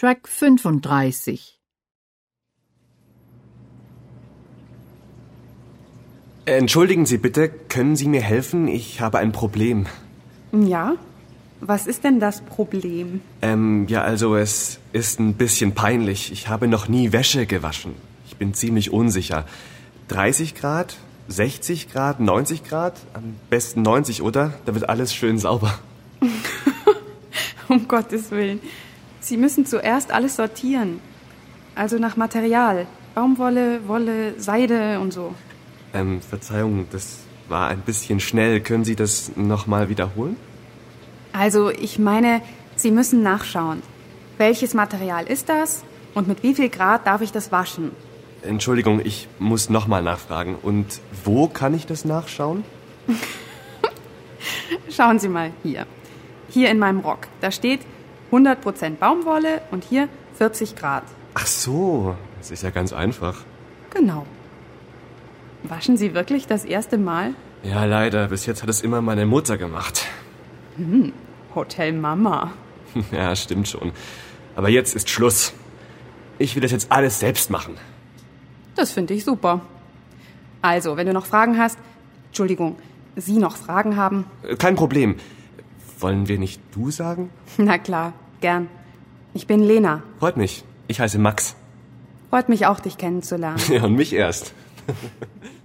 Track 35. Entschuldigen Sie bitte, können Sie mir helfen? Ich habe ein Problem. Ja? Was ist denn das Problem? Es ist ein bisschen peinlich. Ich habe noch nie Wäsche gewaschen. Ich bin ziemlich unsicher. 30 Grad, 60 Grad, 90 Grad? Am besten 90, oder? Da wird alles schön sauber. Um Gottes Willen. Sie müssen zuerst alles sortieren. Also nach Material. Baumwolle, Wolle, Seide und so. Verzeihung, das war ein bisschen schnell. Können Sie das nochmal wiederholen? Also, ich meine, Sie müssen nachschauen. Welches Material ist das und mit wie viel Grad darf ich das waschen? Entschuldigung, ich muss nochmal nachfragen. Und wo kann ich das nachschauen? Schauen Sie mal hier. Hier in meinem Rock. Da steht 100% Baumwolle und hier 40 Grad. Ach so, das ist ja ganz einfach. Genau. Waschen Sie wirklich das erste Mal? Ja, leider. Bis jetzt hat es immer meine Mutter gemacht. Hotel Mama. Ja, stimmt schon. Aber jetzt ist Schluss. Ich will das jetzt alles selbst machen. Das finde ich super. Also, wenn du noch Fragen hast, Entschuldigung, Sie noch Fragen haben? Kein Problem. Wollen wir nicht du sagen? Na klar, gern. Ich bin Lena. Freut mich. Ich heiße Max. Freut mich auch, dich kennenzulernen. Ja, und mich erst.